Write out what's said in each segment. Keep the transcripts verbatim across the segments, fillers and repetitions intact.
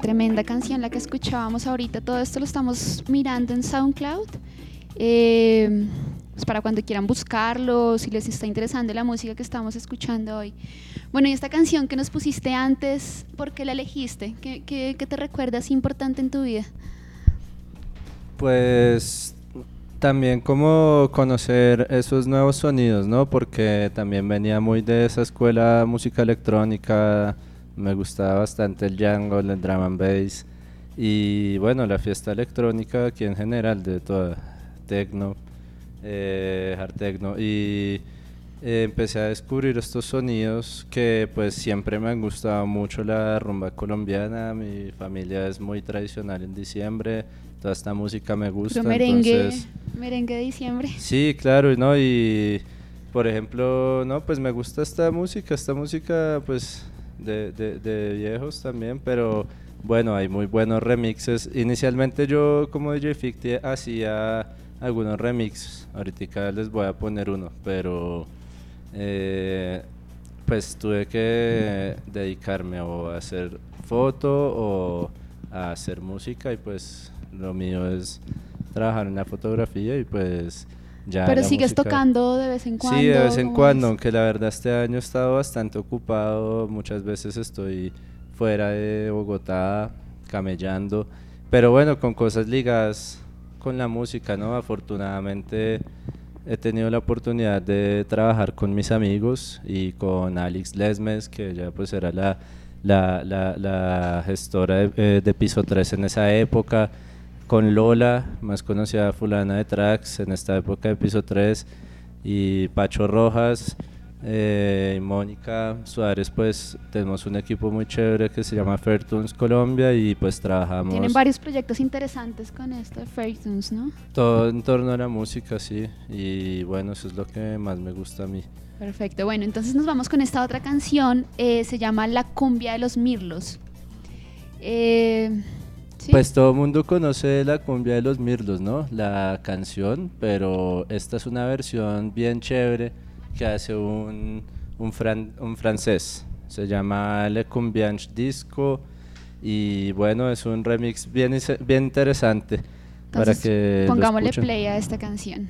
tremenda canción la que escuchábamos ahorita. Todo esto lo estamos mirando en SoundCloud. Eh, pues para cuando quieran buscarlo, si les está interesando la música que estamos escuchando hoy. Bueno, y esta canción que nos pusiste antes, ¿por qué la elegiste? ¿Qué, qué, qué te recuerdas importante en tu vida? Pues también como conocer esos nuevos sonidos, ¿no? Porque también venía muy de esa escuela de música electrónica, me gustaba bastante el jungle, el drum and bass y bueno, la fiesta electrónica aquí en general, de toda techno, eh, hard techno, y eh, empecé a descubrir estos sonidos que pues siempre me han gustado mucho. La rumba colombiana, mi familia es muy tradicional en diciembre, toda esta música me gusta. Pero merengue, entonces, merengue de diciembre. sí, claro, ¿no? Y por ejemplo, no, pues me gusta esta música, esta música pues de, de, de viejos también, pero bueno, hay muy buenos remixes. Inicialmente yo como D J Ficti hacía algunos remixes, ahorita les voy a poner uno, pero eh, pues tuve que dedicarme o a hacer foto o a hacer música, y pues lo mío es trabajar en la fotografía y pues ya. Pero la sigues música, tocando de vez en cuando. sí, de vez en cuando, es? aunque la verdad este año he estado bastante ocupado, muchas veces estoy fuera de Bogotá camellando, pero bueno, con cosas ligadas con la música, ¿no? Afortunadamente he tenido la oportunidad de trabajar con mis amigos y con Alex Lesmes, que ella pues era la, la, la, la gestora de, eh, de Piso tres en esa época, con Lola, más conocida fulana de Tracks en esta época de Piso tres, y Pacho Rojas, eh, y Mónica Suárez. Pues tenemos un equipo muy chévere que se llama Fairtunes Colombia, y pues trabajamos. Tienen varios proyectos interesantes con esto de Fairtunes, ¿no? Todo en torno a la música, sí, y bueno, eso es lo que más me gusta a mí. Perfecto, bueno, entonces nos vamos con esta otra canción, eh, se llama La Cumbia de los Mirlos. Eh, ¿sí? Pues todo el mundo conoce la cumbia de los Mirlos, ¿no? La canción, pero esta es una versión bien chévere que hace un, un, fran, un francés, se llama Le Cumbianche Disco, y bueno, es un remix bien, bien interesante. Entonces, para que pongámosle play a esta canción.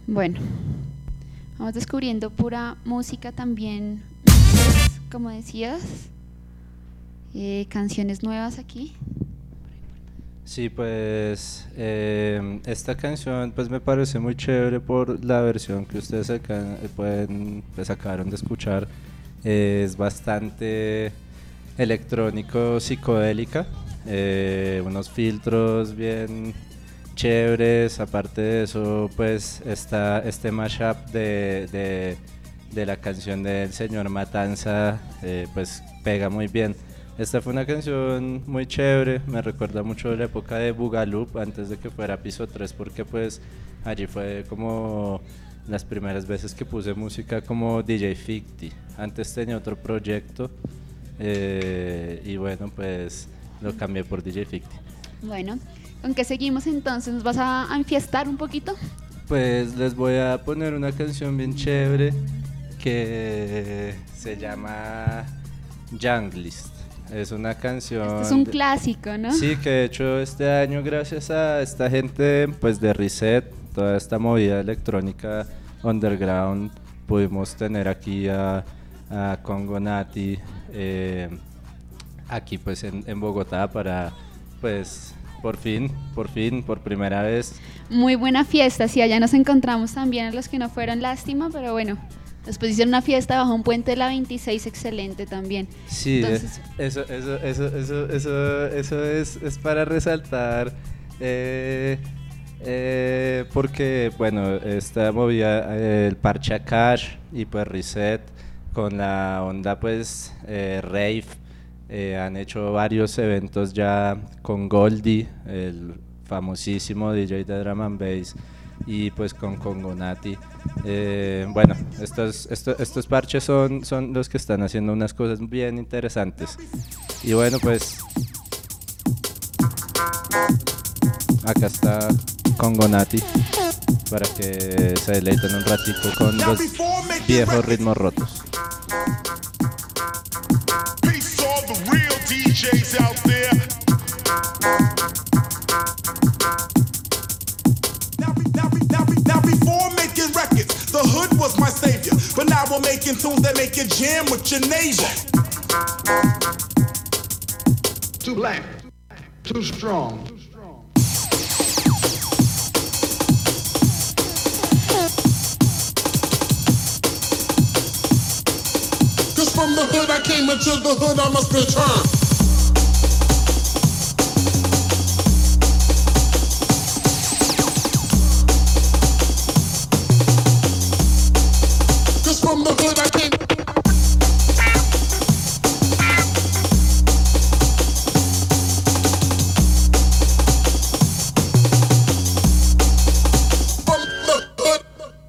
Bueno, vamos descubriendo pura música también, como decías, eh, canciones nuevas aquí. Sí, pues eh, esta canción pues me parece muy chévere por la versión que ustedes acá, eh, pueden, pues acabaron de escuchar. Eh, es bastante electrónico, psicodélica, eh, unos filtros bien chéveres. Aparte de eso, pues está este mashup de, de, de la canción del señor Matanza, eh, pues pega muy bien. Esta fue una canción muy chévere, me recuerda mucho la época de Bugaloop, antes de que fuera Piso tres, porque pues allí fue como las primeras veces que puse música como D J Ficti. Antes tenía otro proyecto, eh, y bueno, pues lo cambié por D J Ficti. Bueno, ¿con qué seguimos entonces? ¿Nos vas a enfiestar un poquito? Pues les voy a poner una canción bien chévere que se llama Junglist. Es una canción... Este es un clásico, ¿no? Sí, que de hecho este año, gracias a esta gente pues de Reset, toda esta movida electrónica underground, pudimos tener aquí a, a Congo Nati, eh, aquí pues en, en Bogotá para pues por fin, por fin, por primera vez. Muy buena fiesta, sí, allá nos encontramos también a los que no fueron, lástima, pero bueno. Después hicieron una fiesta bajo un puente de la veintiséis, excelente también. Sí, entonces, eso, eso, eso, eso, eso, eso es, es para resaltar, eh, eh, porque, bueno, esta movida, eh, el parche Akash y pues Reset, con la onda pues eh, rave, eh, han hecho varios eventos ya con Goldie, el famosísimo D J de Drum and Bass, y pues con Congo Nati. Eh, bueno, estos, estos, estos parches son, son los que están haciendo unas cosas bien interesantes. Y bueno, pues acá está Congo Nati para que se deleiten un ratico con los viejos ritmos rotos. The hood was my savior, but now we're making tunes that make you jam with your neighbor. Too black, too strong. Cause from the hood I came, into the hood I must return. From the hood I came. From the hood.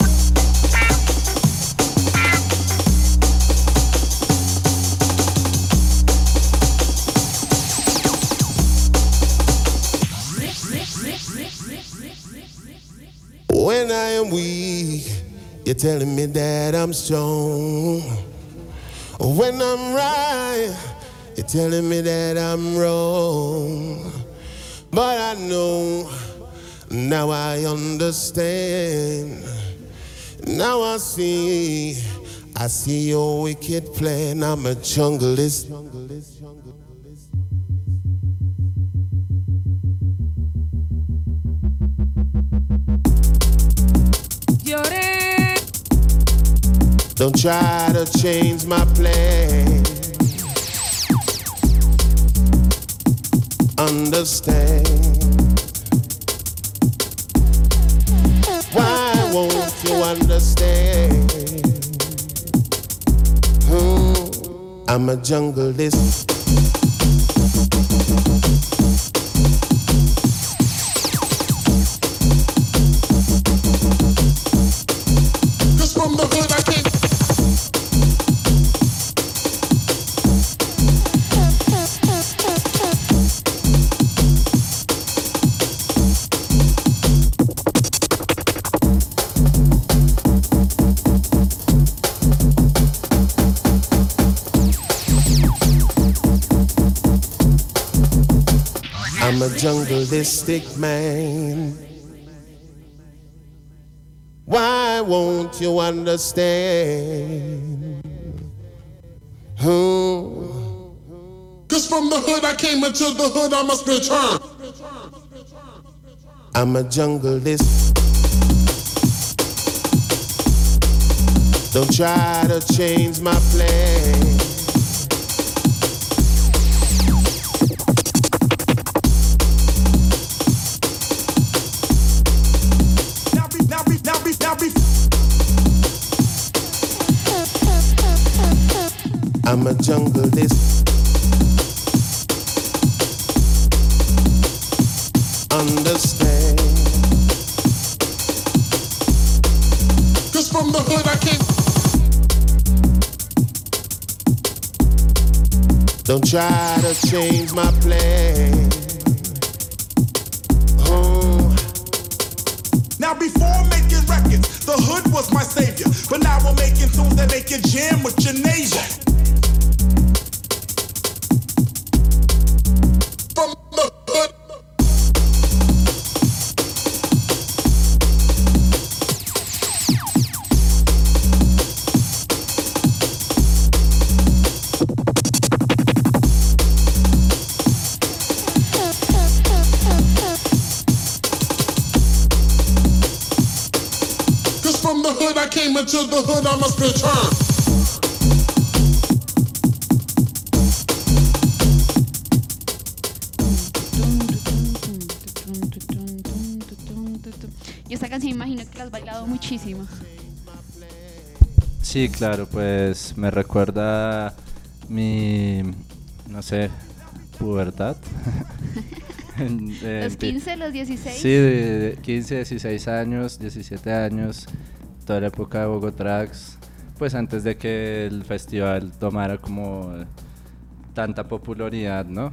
When I am weak, you're telling me that I'm strong. When I'm right, you're telling me that I'm wrong. But I know, now I understand. Now I see, I see your wicked plan. I'm a junglist. Don't try to change my plan. Understand. Why won't you understand? Hmm. I'm a junglist. Cause from the hood I came. I'm a jungleistic man. Why why won't you understand? Hmm. Cause from the hood I came into the hood I must return. I'm a junglist. Don't try to change my plan. Now be, now be, now be, now be. I'm a junglist. Understand? Cause from the hood I came. Don't try to change my plan. Oh. Now before making records, the hood was my savior. But now we're making tunes that make you jam with your neighbor. From the hood. From the hood I came into the hood I must return. Y esta canción imagino que la has bailado muchísimo. Sí, claro, pues me recuerda mi, no sé, pubertad. En, en, ¿Los quince, los dieciséis? Sí, de quince, dieciséis años, diecisiete años, toda la época de Bogotrax, pues antes de que el festival tomara como tanta popularidad, ¿no?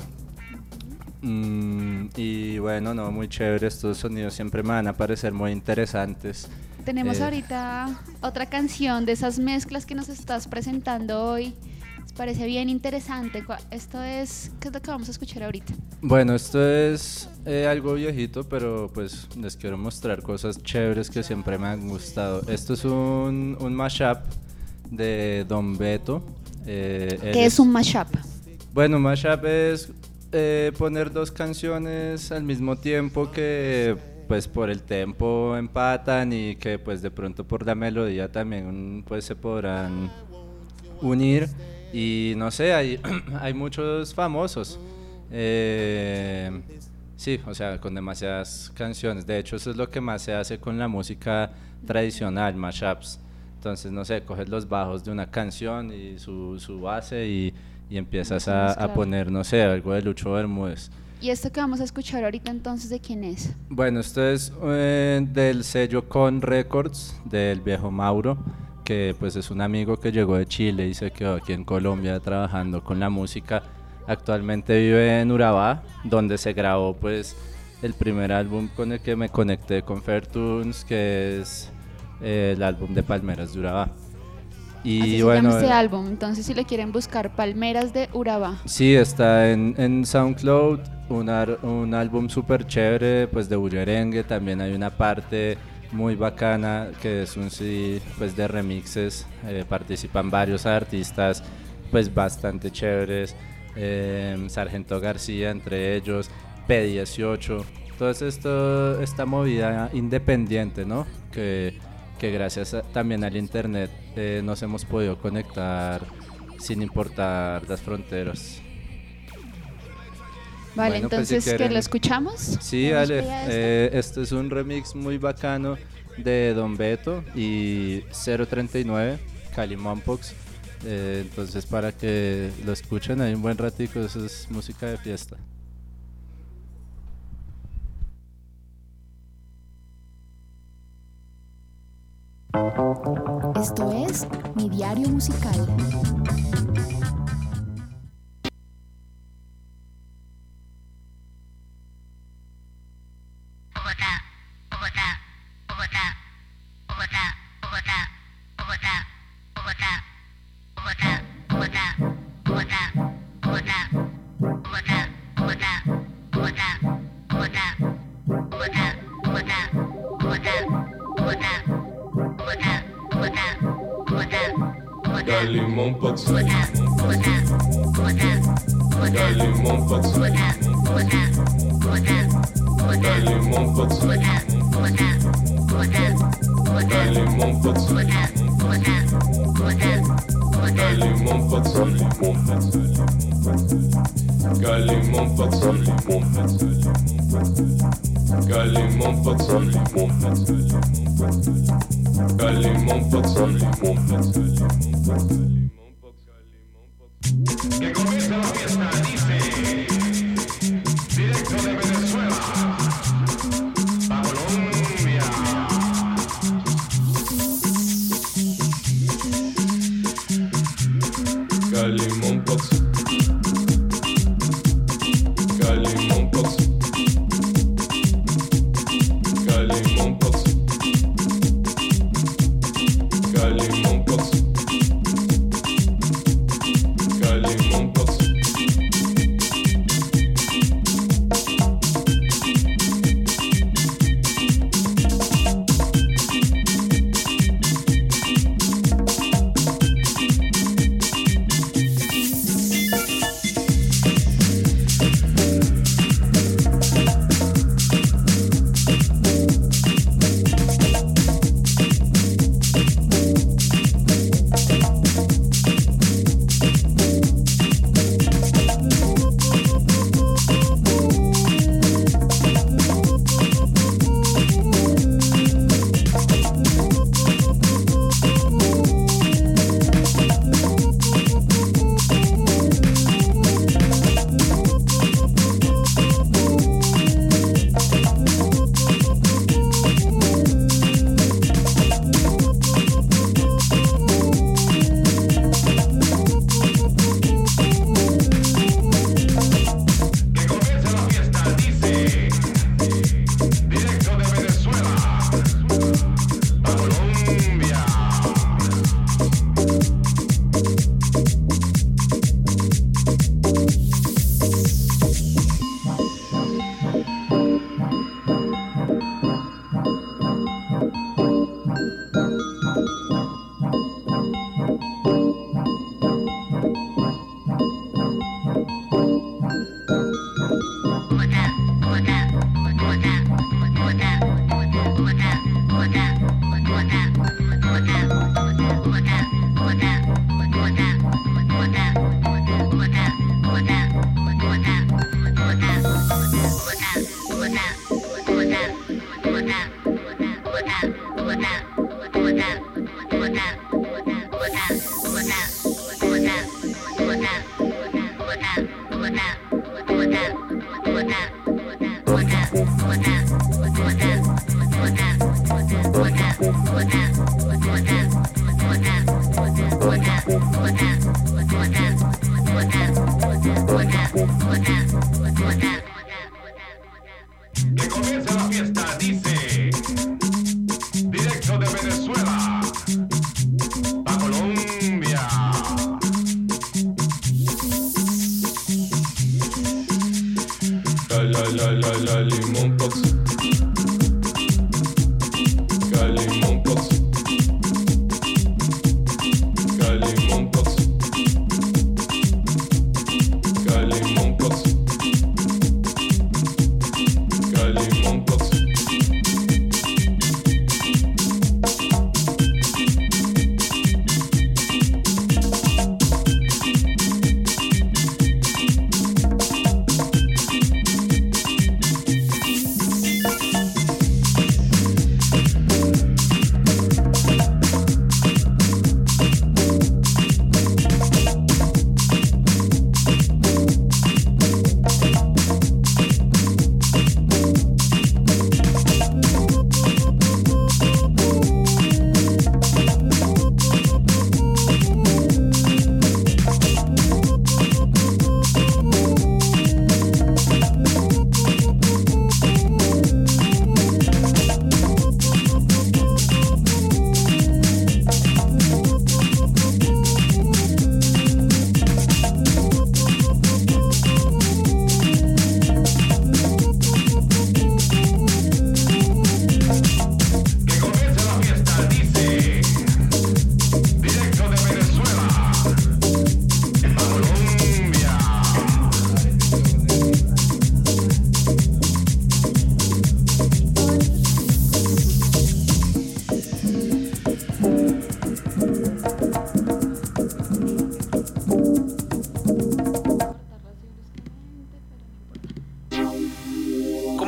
Mm, y bueno, no, muy chévere, estos sonidos siempre me van a parecer muy interesantes. Tenemos Eh, ahorita otra canción de esas mezclas que nos estás presentando hoy. ¿Les parece bien interesante? Esto es, ¿qué es lo que vamos a escuchar ahorita? Bueno, esto es eh, algo viejito, pero pues les quiero mostrar cosas chéveres que siempre me han gustado. Esto es un, un mashup de Don Beto. Eh, él ¿Qué es un mashup? Bueno, un mashup es eh, poner dos canciones al mismo tiempo que pues por el tempo empatan y que pues de pronto por la melodía también pues se podrán unir. Y no sé, hay, hay muchos famosos. Eh, sí, o sea, con demasiadas canciones. De hecho, eso es lo que más se hace con la música tradicional, mashups. Entonces, no sé, coges los bajos de una canción y su, su base y, y empiezas a, a poner, no sé, algo de Lucho Bermúdez. ¿Y esto que vamos a escuchar ahorita entonces de quién es? Bueno, esto es eh, del sello Con Records, del viejo Mauro, que pues es un amigo que llegó de Chile y se quedó aquí en Colombia trabajando con la música. Actualmente vive en Urabá, donde se grabó pues el primer álbum con el que me conecté con Fairtunes, que es eh, el álbum de Palmeras de Urabá. Y Así se bueno, llama este álbum, entonces si le quieren buscar, Palmeras de Urabá. Sí, está en, en SoundCloud, un, ar, un álbum súper chévere, pues de bullerengue. También hay una parte muy bacana que es un C D pues de remixes, eh, participan varios artistas pues bastante chéveres, eh, Sargento García entre ellos, P dieciocho, todo esto, esta movida independiente, ¿no? Que, que gracias a, también al internet eh, nos hemos podido conectar sin importar las fronteras. Vale, Bueno, pues, entonces, si ¿que quieren... lo escuchamos? Sí, ¿Vamos dale. para esto? Eh, este es un remix muy bacano de Don Beto y cero treinta y nueve, Cali Mompox. Eh, entonces, para que lo escuchen ahí un buen ratico, eso es música de fiesta. Esto es Mi Diario Musical. Bogotá, Galimon Pots, Galimon Pots, Galimon Pots, Galimon Pots, Galimon Pots, Galimon Pots, Galimon Pots, Galimon Pots, Que comience la fiesta, dice, directo de Venezuela, pa' Colombia. Galimon Pots, Galimon Pots, Galimon Pots, Galimon Pots, Galimon Pots. Que comience la fiesta, dice, directo de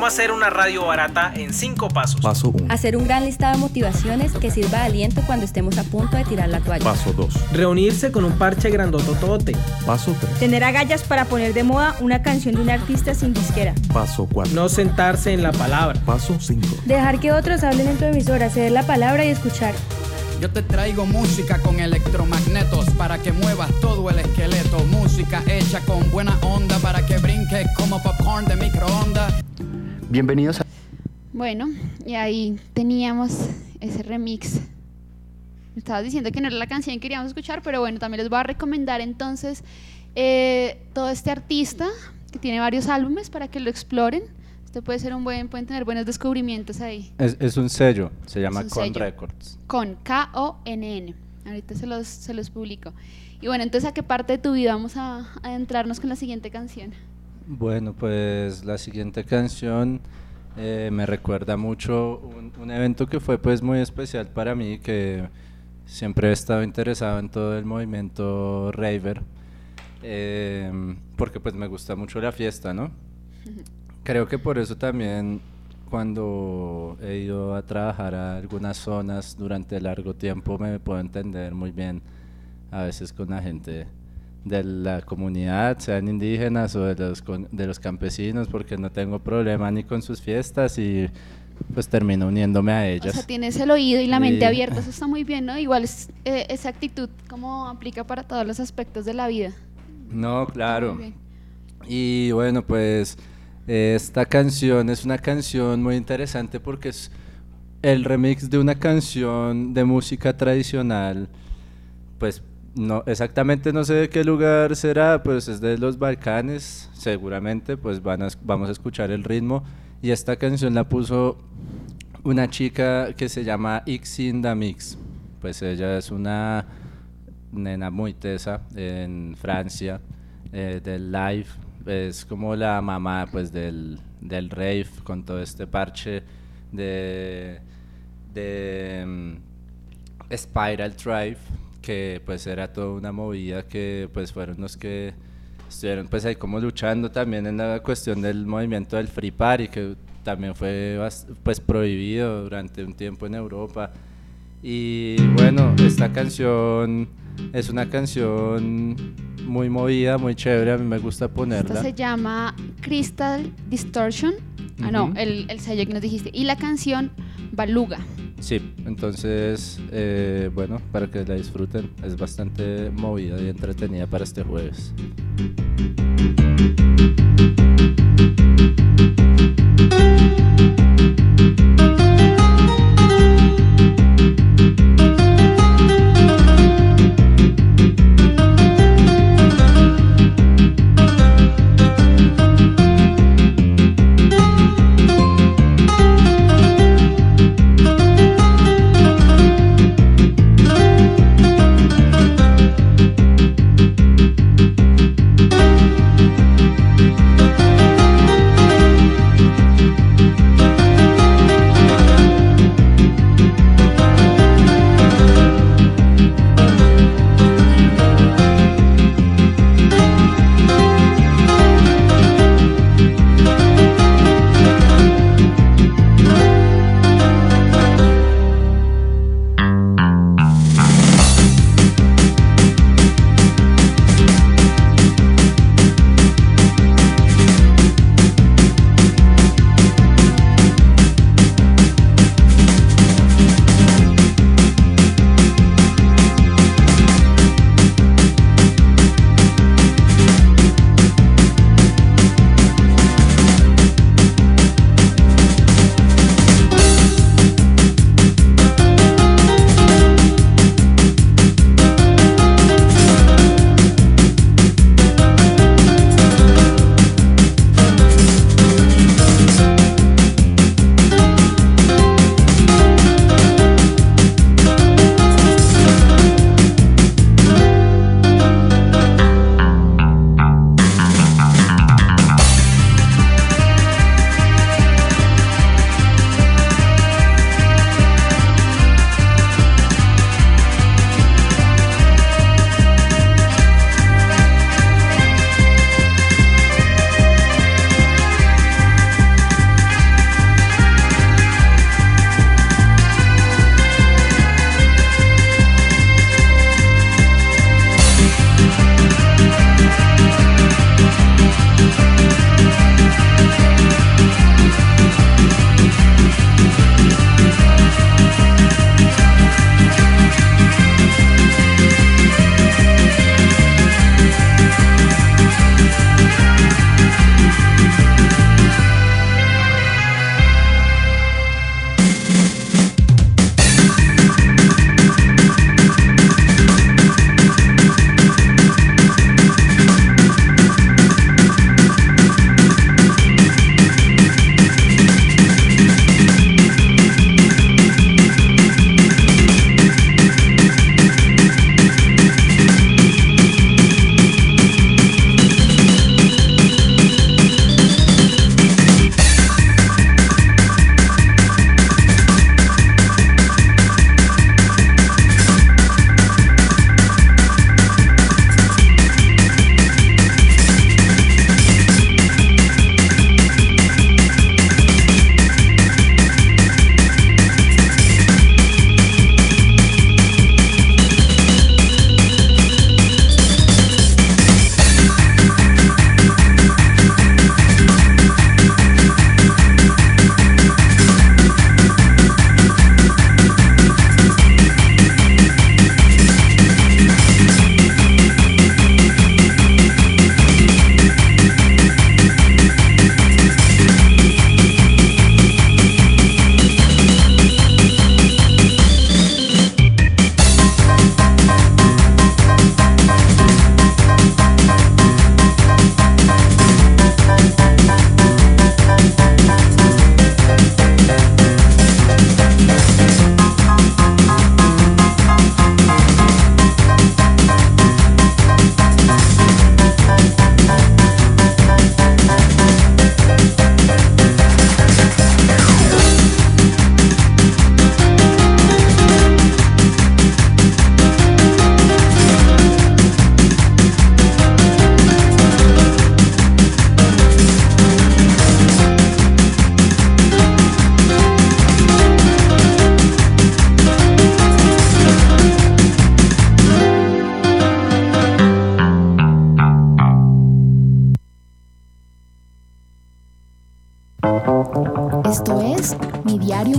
¿Cómo hacer una radio barata en cinco pasos? Paso uno. Hacer un gran listado de motivaciones que sirva de aliento cuando estemos a punto de tirar la toalla. Paso dos. Reunirse con un parche grandototote. Paso tres. Tener agallas para poner de moda una canción de un artista sin disquera. Paso cuatro. No sentarse en la palabra. Paso cinco. Dejar que otros hablen en tu emisora, ceder la palabra y escuchar. Yo te traigo música con electromagnetos para que muevas todo el esqueleto. Música hecha con buena onda para que brinque como popcorn de microondas. Bienvenidos a... Bueno, y ahí teníamos ese remix. Me estabas diciendo que no era la canción que queríamos escuchar, pero bueno, también les voy a recomendar entonces eh, todo este artista que tiene varios álbumes para que lo exploren. Esto puede ser un buen, pueden tener buenos descubrimientos ahí. Es, es un sello, se llama un Con sello. Records. Con K O N N. Ahorita se los, se los publico. Y bueno, entonces, ¿a qué parte de tu vida vamos a, a adentrarnos con la siguiente canción? Bueno, pues la siguiente canción eh, me recuerda mucho un, un evento que fue pues muy especial para mí, que siempre he estado interesado en todo el movimiento raver, eh, porque pues me gusta mucho la fiesta, ¿no? Creo que por eso también cuando he ido a trabajar a algunas zonas durante largo tiempo me puedo entender muy bien a veces con la gente de la comunidad, sean indígenas o de los, de los campesinos, porque no tengo problema ni con sus fiestas y pues termino uniéndome a ellas. O sea, tienes el oído y la mente Y- abierta, eso está muy bien, ¿no? Igual es, eh, esa actitud como aplica para todos los aspectos de la vida. No, claro. Muy bien. Y bueno, pues eh, esta canción es una canción muy interesante porque es el remix de una canción de música tradicional, pues no exactamente no sé de qué lugar será, pues es de los Balcanes, seguramente, pues van a, vamos a escuchar el ritmo. Y esta canción la puso una chica que se llama Ixinda Mix, pues ella es una nena muy tesa en Francia, eh, del live, es como la mamá pues del, del rave con todo este parche de, de um, Spiral Drive, que pues era toda una movida que pues fueron los que estuvieron pues ahí como luchando también en la cuestión del movimiento del Free Party, que también fue bast- pues prohibido durante un tiempo en Europa. Y bueno, esta canción es una canción muy movida, muy chévere, a mí me gusta ponerla. Esta se llama Crystal Distortion. Ah, no, Ujú. el, el sello que nos dijiste. Y la canción Baluga. Sí, entonces, eh, bueno, para que la disfruten, es bastante movida y entretenida para este jueves.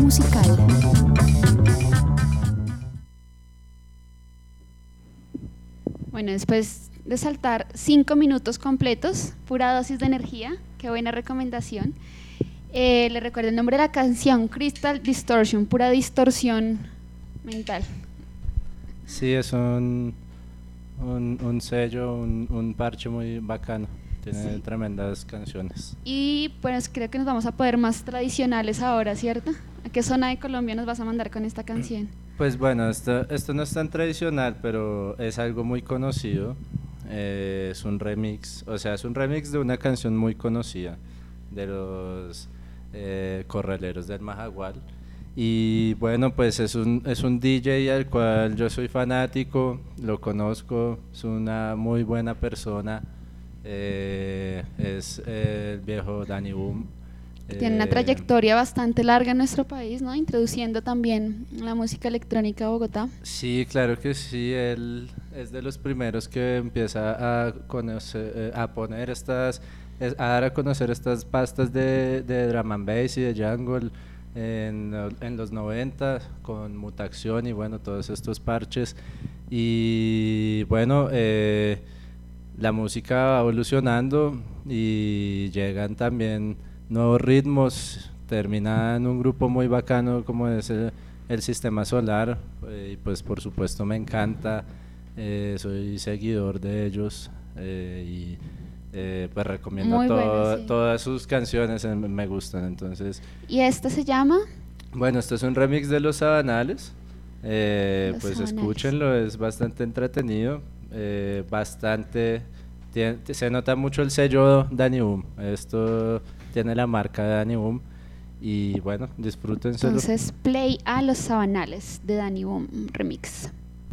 musical. Bueno, después de saltar cinco minutos completos, pura dosis de energía, qué buena recomendación. Eh, le recuerdo el nombre de la canción, Crystal Distortion, pura distorsión mental. Sí, es un, un, un sello, un, un parche muy bacano. Tiene sí. tremendas canciones. Y pues creo que nos vamos a poder más tradicionales ahora, ¿cierto? ¿A qué zona de Colombia nos vas a mandar con esta canción? Pues bueno, esto, esto no es tan tradicional, pero es algo muy conocido. Eh, es un remix, o sea, es un remix de una canción muy conocida de los eh, Corraleros del Majagual. Y bueno, pues es un, es un D J al cual yo soy fanático, lo conozco, es una muy buena persona. Eh, es eh, el viejo Danny Boom. Tiene una eh, trayectoria bastante larga en nuestro país, ¿no? Introduciendo también la música electrónica a Bogotá. Sí, claro que sí, él es de los primeros que empieza a conocer, eh, a poner estas, a dar a conocer estas pastas de, de drum and bass y de jungle en, en los noventa con Mutación y bueno, todos estos parches. Y bueno, eh, la música va evolucionando y llegan también nuevos ritmos, termina en un grupo muy bacano como es el, el Sistema Solar, eh, y pues por supuesto me encanta, eh, soy seguidor de ellos eh, y eh, pues recomiendo Muy todo, bueno, sí. todas sus canciones, eh, me gustan. Entonces, ¿y este se llama? Bueno, este es un remix de Los Sabanales, eh, Los pues Sabanales. Escúchenlo, es bastante entretenido, eh, bastante, tiene, se nota mucho el sello Danny Boom, esto tiene la marca de Danny Boom y bueno, disfrútenselo. Entonces, play a Los Sabanales de Danny Boom remix.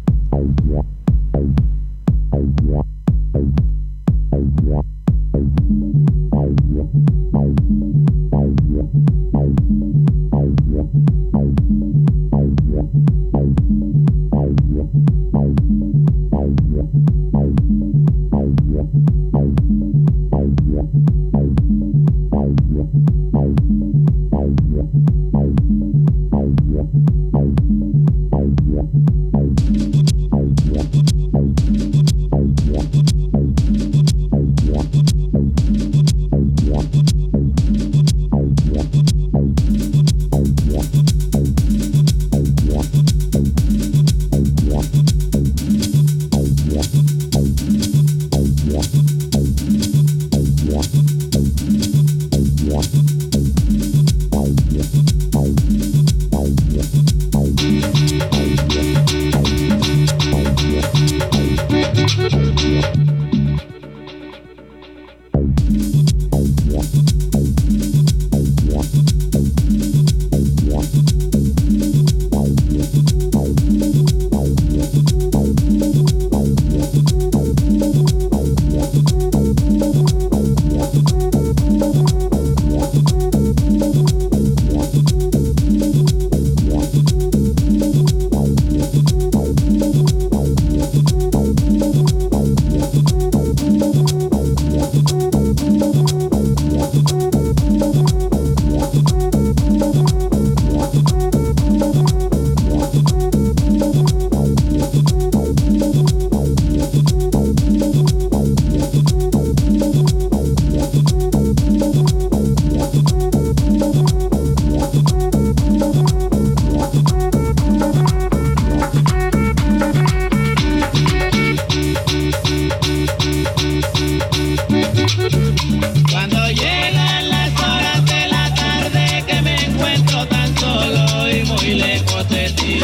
Cuando llegan las horas de la tarde que me encuentro tan solo y muy lejos de ti,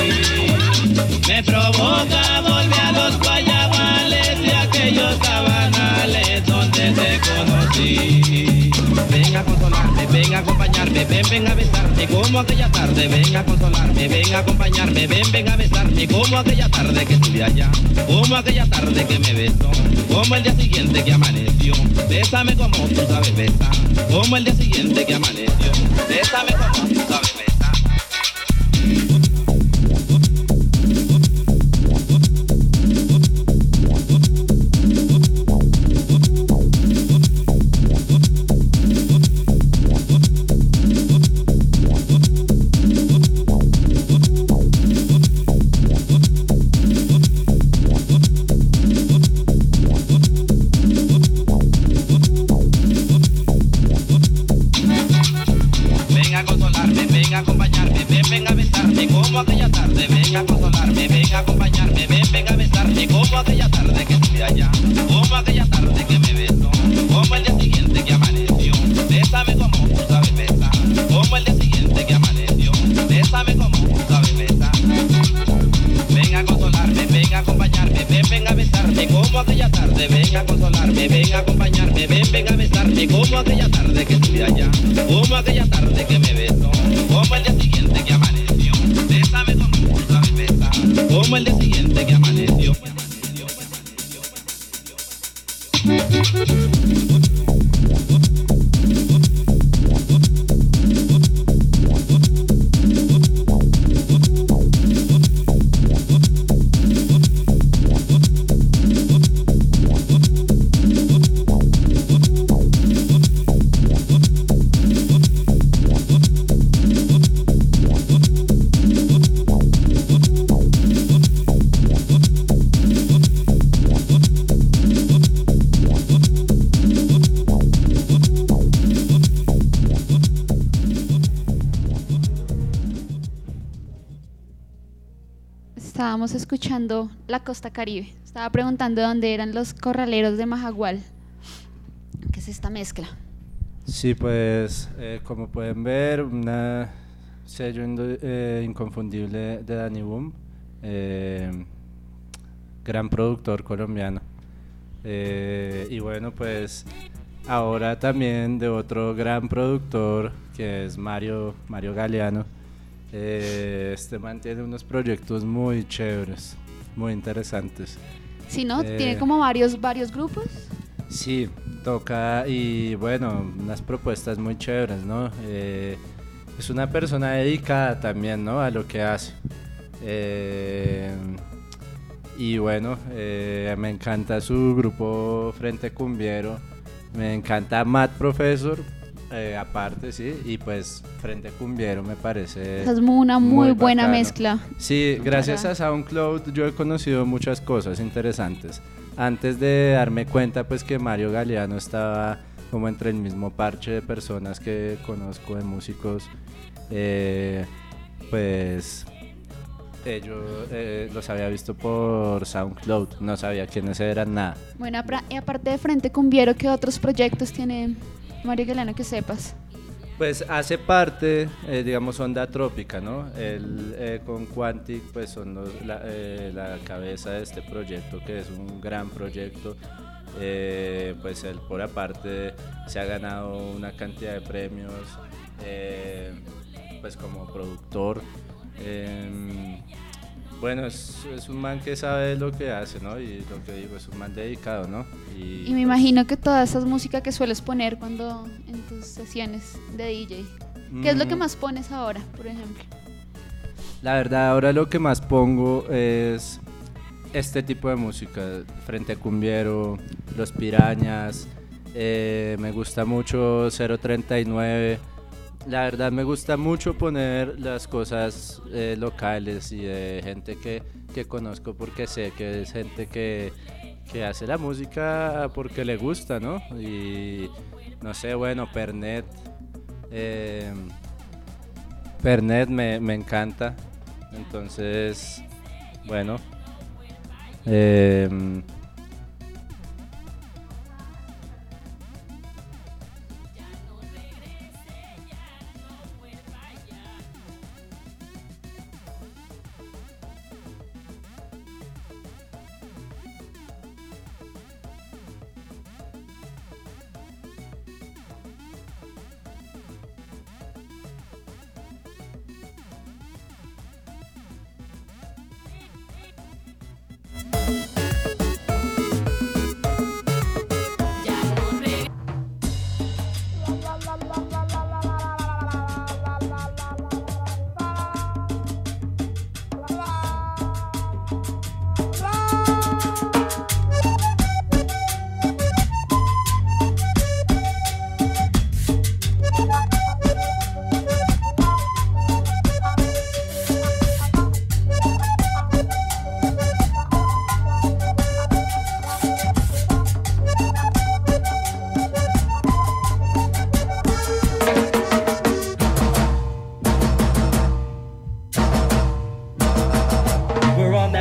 me provoca volver a los guayabales de aquellos sabanales donde te conocí. Ven a consolarme, ven a acompañarme, ven, ven a besarme como aquella tarde. Ven a consolarme, ven a acompañarme, ven, ven a besarme como aquella tarde que estuve allá, como aquella tarde que me besó, como el día siguiente que amaneció. Bésame como tú sabes besar, como el día siguiente que amaneció. Bésame como tú sabes besar. venga a consolarme, venga a acompañarme, ven, venga a besarme, como aquella tarde que estuve allá, como aquella tarde que me besó, como el día siguiente que amaneció, bésame como tú sabes besar, como el día siguiente que amaneció, bésame como tú sabes besar. Venga a consolarme, venga a acompañarme, ven, venga a besarme, como aquella tarde, venga a consolarme, venga a acompañarme, ven, venga a besarme, como aquella tarde que estuve allá, como aquella tarde que me besó, como el día siguiente que amaneció, bésame como tú sabes besar, como el día siguiente que amaneció. Estábamos escuchando la costa Caribe. Estaba preguntando dónde eran los corraleros de Majagual. ¿Qué es esta mezcla? Sí, pues eh, como pueden ver, un sello indo- eh, inconfundible de Danny Boom, eh, gran productor colombiano. Eh, y bueno, pues ahora también de otro gran productor que es Mario, Mario Galeano. Eh, este man tiene unos proyectos muy chéveres, muy interesantes. Sí, ¿no? Eh, Tiene como varios, varios grupos. Sí, toca y bueno, unas propuestas muy chéveres, ¿no? Eh, es una persona dedicada también, ¿no? A lo que hace. Eh, y bueno, eh, me encanta su grupo Frente Cumbiero, me encanta Mad Professor. Eh, aparte, sí, y pues Frente Cumbiero me parece Esa es una muy, muy buena bacano. Mezcla. Sí, gracias a SoundCloud yo he conocido muchas cosas interesantes. Antes de darme cuenta pues que Mario Galeano estaba como entre el mismo parche de personas que conozco de músicos, eh, pues ellos eh, los había visto por SoundCloud, no sabía quiénes eran, nada. Bueno, apra- y aparte de Frente Cumbiero, ¿qué otros proyectos tiene Mario Galeano que sepas? Pues hace parte, eh, digamos, Onda Trópica, ¿no? Él eh, con Quantic pues son los, la, eh, la cabeza de este proyecto, que es un gran proyecto. Eh, pues él por aparte se ha ganado una cantidad de premios, eh, pues como productor. Eh, Bueno, es, es un man que sabe lo que hace, ¿no? Y lo que digo, es un man dedicado, ¿no? Y, Y me pues, imagino que toda esa música que sueles poner cuando en tus sesiones de D J, ¿qué es lo que mm, más pones ahora, por ejemplo? La verdad, ahora lo que más pongo es este tipo de música, Frente Cumbiero, Los Pirañas, eh, me gusta mucho cero treinta y nueve. La verdad me gusta mucho poner las cosas eh, locales y de gente que, que conozco porque sé que es gente que, que hace la música porque le gusta, ¿no? Y no sé, bueno, Pernet, eh, Pernet me, me encanta, entonces, bueno, eh,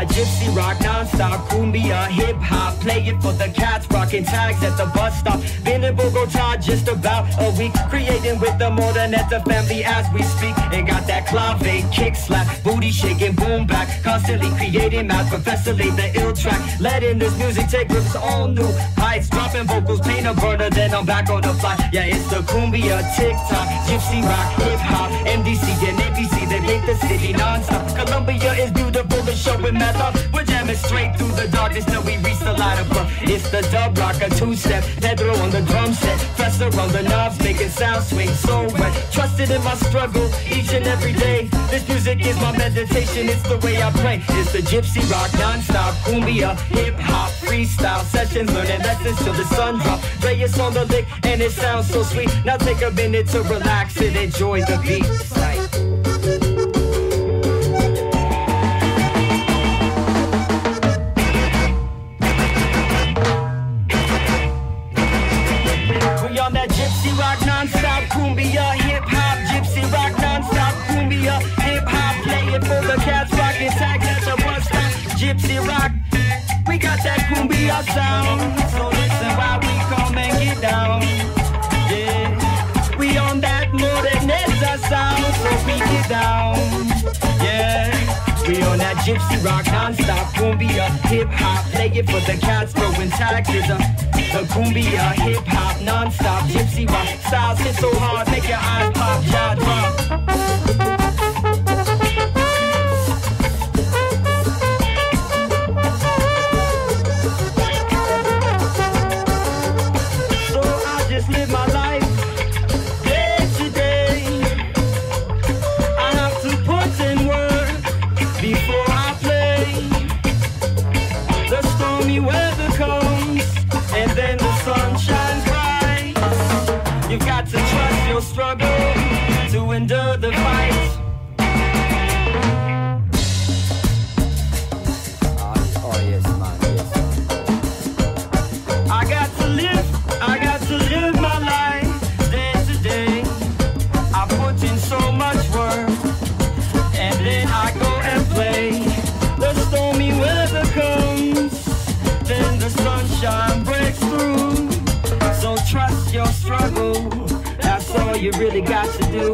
gypsy rock, non-stop, cumbia, hip-hop. Play it for the cats, rocking tags at the bus stop. Been in Bogota just about a week, creating with the modern at the family as we speak. And got that clave, kick slap, booty shaking, boom back. Constantly creating math, Professor laid the ill track. Letting this music take risks, all new heights. Dropping vocals, paint a burner, then I'm back on the fly. Yeah, it's the cumbia, TikTok, gypsy rock, hip-hop, M D C and A B C, they make the city non-stop. Columbia is beautiful, the show with method. We're jamming straight through the darkness till we reach the light above. It's the dub rock, a two-step, Pedro on the drum set, Fester on the knobs, making sound swing so wet. Trusted in my struggle each and every day. This music is my meditation, it's the way I pray. It's the gypsy rock, non-stop, cumbia, hip-hop, freestyle sessions, learning lessons till the sun drops. Ray is on the lick and it sounds so sweet. Now take a minute to relax and enjoy the beat. We on that gypsy rock, non-stop, cumbia, hip-hop, gypsy rock, non-stop, cumbia, hip-hop. Play it for the cats, rockin' tags at the bus stop. Gypsy rock, we got that cumbia sound. So listen while we come and get down. Yeah, we on that Morenesa sound, so we get down. Yeah, we on that gypsy rock, non-stop, cumbia, hip-hop. Play it for the cats, throwing taxes. Uh, the cumbia, hip-hop, non-stop, gypsy rock. Styles hit so hard, make your eyes pop, jaw drop. Live my life day to day. I have to put in work before I play. The stormy weather comes and then the sun shines bright. You've got to trust your struggle to endure the fight. Oh yes, man, yes, man. I got to live, I got to live my life day to day. I put in so much work and then I go and play. The stormy weather comes, then the sunshine breaks through. So trust your struggle, that's all you really got to do.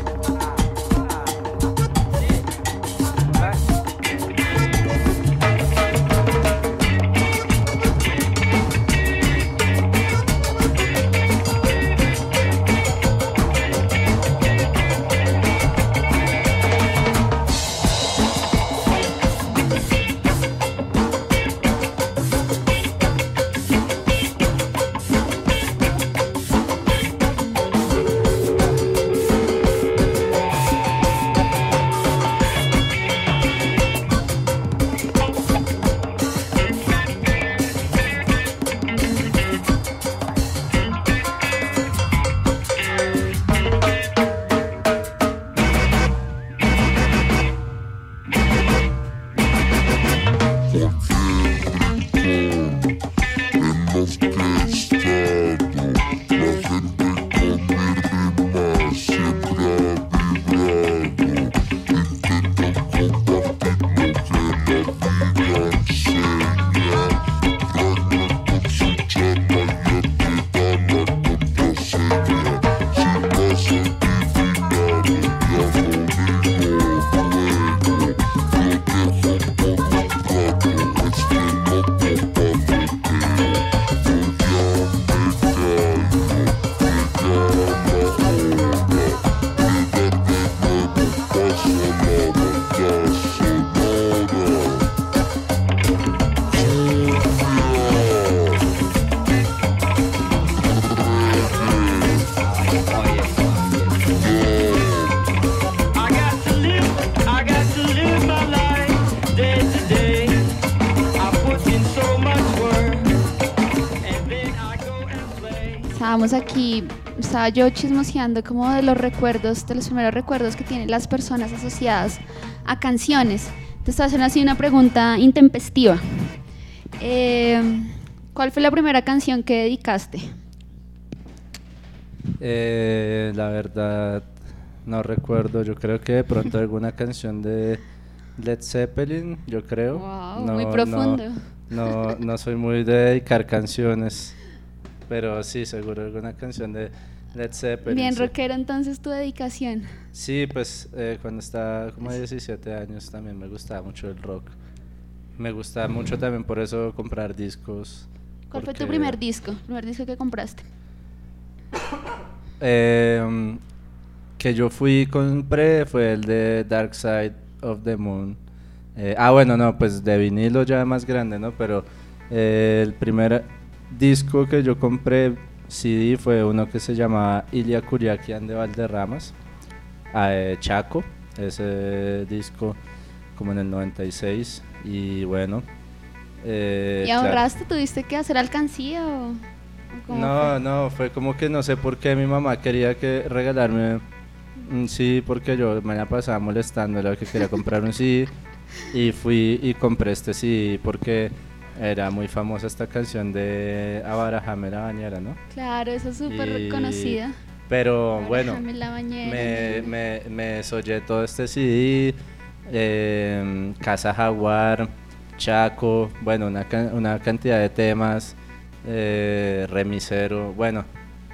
Estábamos aquí, estaba yo chismoseando como de los recuerdos, de los primeros recuerdos que tienen las personas asociadas a canciones. Te estaba haciendo así una pregunta intempestiva. Eh, ¿Cuál fue la primera canción que dedicaste? Eh, la verdad no recuerdo, yo creo que de pronto alguna canción de, Led Zeppelin, yo creo. Wow, muy profundo. No, no, no soy muy de dedicar canciones, pero sí, seguro alguna canción de Led Zeppelin. Bien sí. rockero entonces tu dedicación. Sí, pues eh, cuando estaba como de diecisiete años también me gustaba mucho el rock. Me gustaba mucho también por eso comprar discos. ¿Cuál porque, fue tu primer disco? ¿El primer disco que compraste? Eh, que yo fui y compré fue el de Dark Side of the Moon. Eh, ah, bueno, no, pues de vinilo ya más grande, ¿no? Pero eh, el primer disco que yo compré C D fue uno que se llamaba Ilia Curiaquian de Valderramas, eh, Chaco, ese disco como en el noventa y seis, y bueno. Eh, ¿Y ahorraste? Claro. ¿Tuviste que hacer alcancía o, o cómo No, fue? no, fue como que no sé por qué mi mamá quería que regalarme un C D, porque yo me la pasaba molestándola que quería comprar un C D, y fui y compré este C D porque era muy famosa esta canción de Abarajame la bañera, ¿no? Claro, esa es súper Y- conocida. Pero bueno, Abarajame la bañera. me, me, me desollé todo este C D, eh, Casa Jaguar, Chaco, bueno, una, can- una cantidad de temas, eh, Remisero, bueno,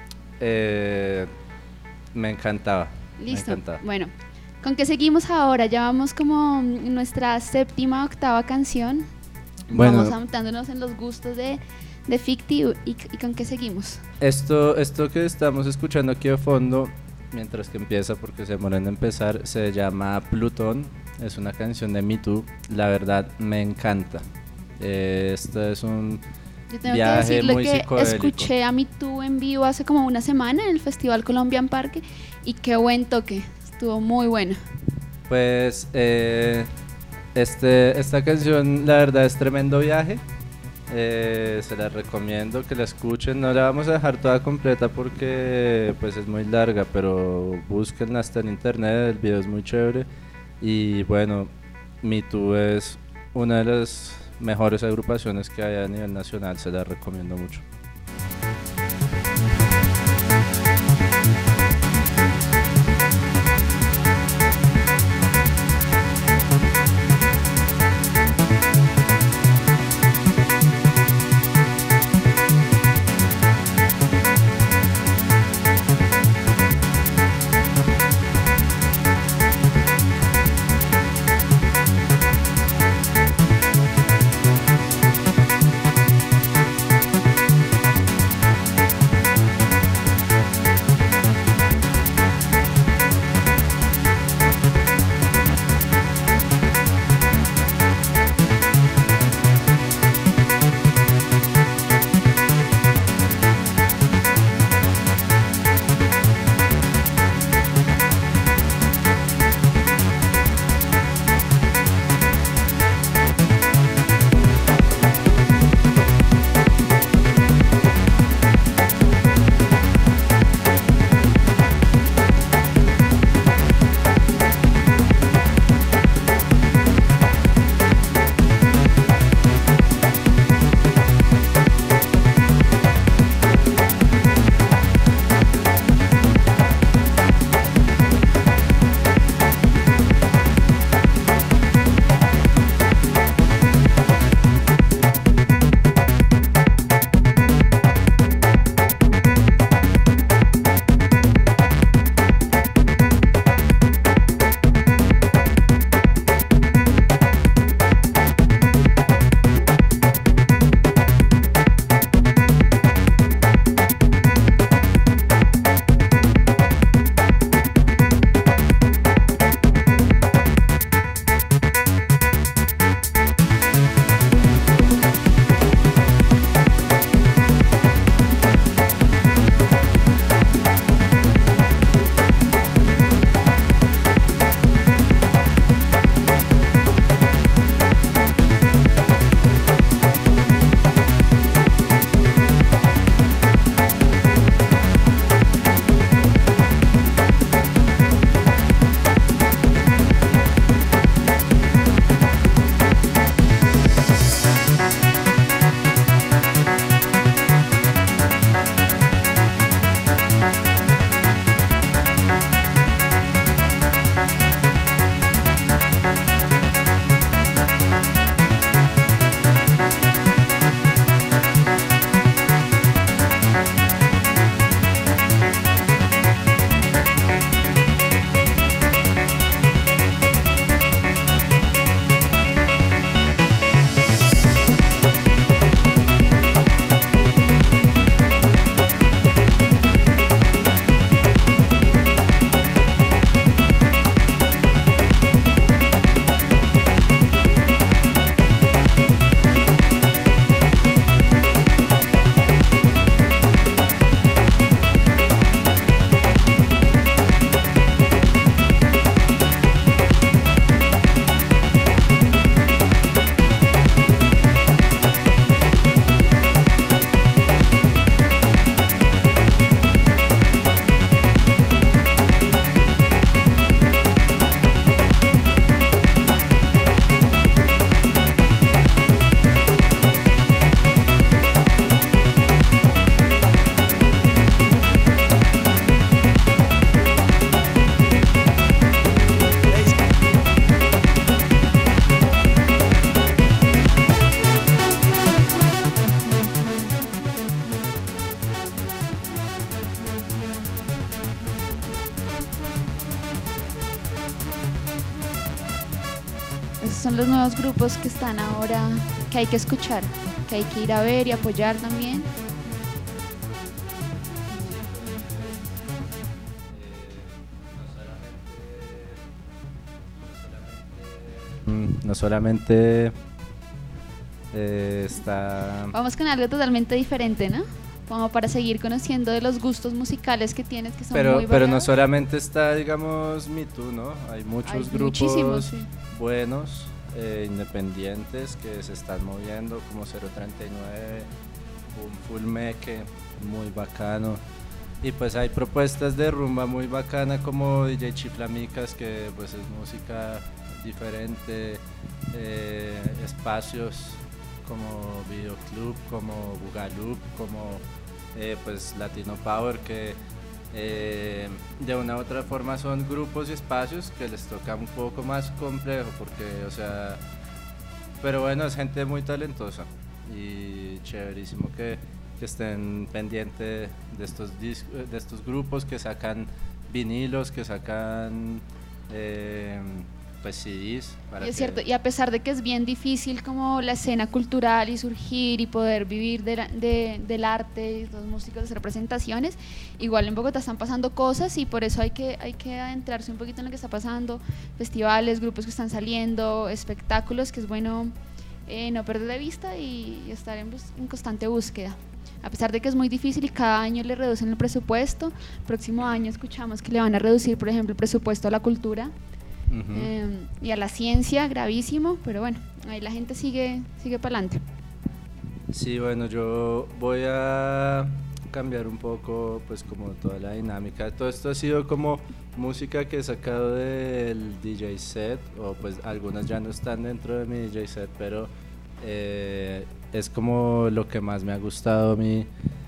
eh, me encantaba. Listo. Me encantaba. Bueno, ¿con qué seguimos ahora? Ya vamos como en nuestra séptima, octava canción. Bueno. Vamos aumentándonos en los gustos de, de Ficti y, y ¿con qué seguimos? Esto, esto que estamos escuchando aquí de fondo, mientras que empieza, porque se demora en empezar, se llama Plutón, es una canción de Me Too, la verdad me encanta. Eh, este es un Yo tengo viaje que decirle muy que psicodélico. escuché a Me Too en vivo hace como una semana en el Festival Colombian Parque y qué buen toque, estuvo muy bueno. Pues eh, este, esta canción la verdad es tremendo viaje, eh, se la recomiendo que la escuchen, no la vamos a dejar toda completa porque pues es muy larga, pero búsquenla, está en internet, el video es muy chévere y bueno, Me Too es una de las mejores agrupaciones que hay a nivel nacional, se la recomiendo mucho. Thank los nuevos grupos que están ahora, que hay que escuchar, que hay que ir a ver y apoyar también? No solamente eh, está... Vamos con algo totalmente diferente, ¿no? Como para seguir conociendo de los gustos musicales que tienes, que son pero, muy variados. Pero no solamente está, digamos, Me Too, ¿no? Hay muchos Hay grupos muchísimos, sí. buenos, eh, independientes, que se están moviendo, como cero treinta y nueve, un Full Meque, muy bacano. Y pues hay propuestas de rumba muy bacana como D J Chiflamicas, que pues es música diferente, eh, espacios como Videoclub, como Bugaloop, como eh, pues Latino Power, que eh, de una u otra forma son grupos y espacios que les toca un poco más complejo, porque, o sea, pero bueno, es gente muy talentosa y chéverísimo que, que estén pendientes de estos, dis- de estos grupos que sacan vinilos, que sacan... Eh, pues C Ds. Para es que... cierto, y a pesar de que es bien difícil como la escena cultural y surgir y poder vivir de la, de, del arte y los músicos hacer presentaciones, igual en Bogotá están pasando cosas y por eso hay que, hay que adentrarse un poquito en lo que está pasando, festivales, grupos que están saliendo, espectáculos, que es bueno eh, no perder de vista y, y estar en, en constante búsqueda. A pesar de que es muy difícil y cada año le reducen el presupuesto, el próximo año escuchamos que le van a reducir, por ejemplo, el presupuesto a la cultura. Uh-huh. eh, y a la ciencia, gravísimo, pero bueno, ahí la gente sigue sigue para adelante. Sí, bueno, yo voy a cambiar un poco pues como toda la dinámica. Todo esto ha sido como música que he sacado del D J set, o pues algunas ya no están dentro de mi D J set, pero eh, es como lo que más me ha gustado a mí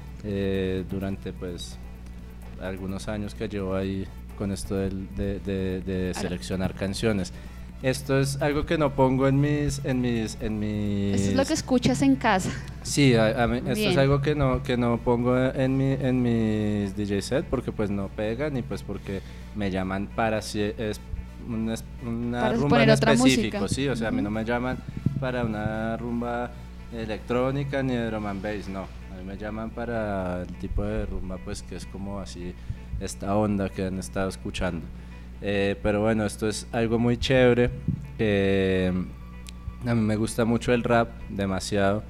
eh, durante pues algunos años que llevo ahí con esto de, de, de, de seleccionar canciones. Esto es algo que no pongo en mis, en mis, en mis... Esto es lo que escuchas en casa. Sí, a, a mí, esto es algo que no, que no pongo en, mi, en mis D J set porque pues no pegan y pues porque me llaman para si es una, una para rumba en específico, música. Sí, o sea, uh-huh. a mí no me llaman para una rumba electrónica ni de drum and bass, no. A mí me llaman para el tipo de rumba pues que es como así esta onda que han estado escuchando. Eh, pero bueno, esto es algo muy chévere. Eh, a mí me gusta mucho el rap, demasiado.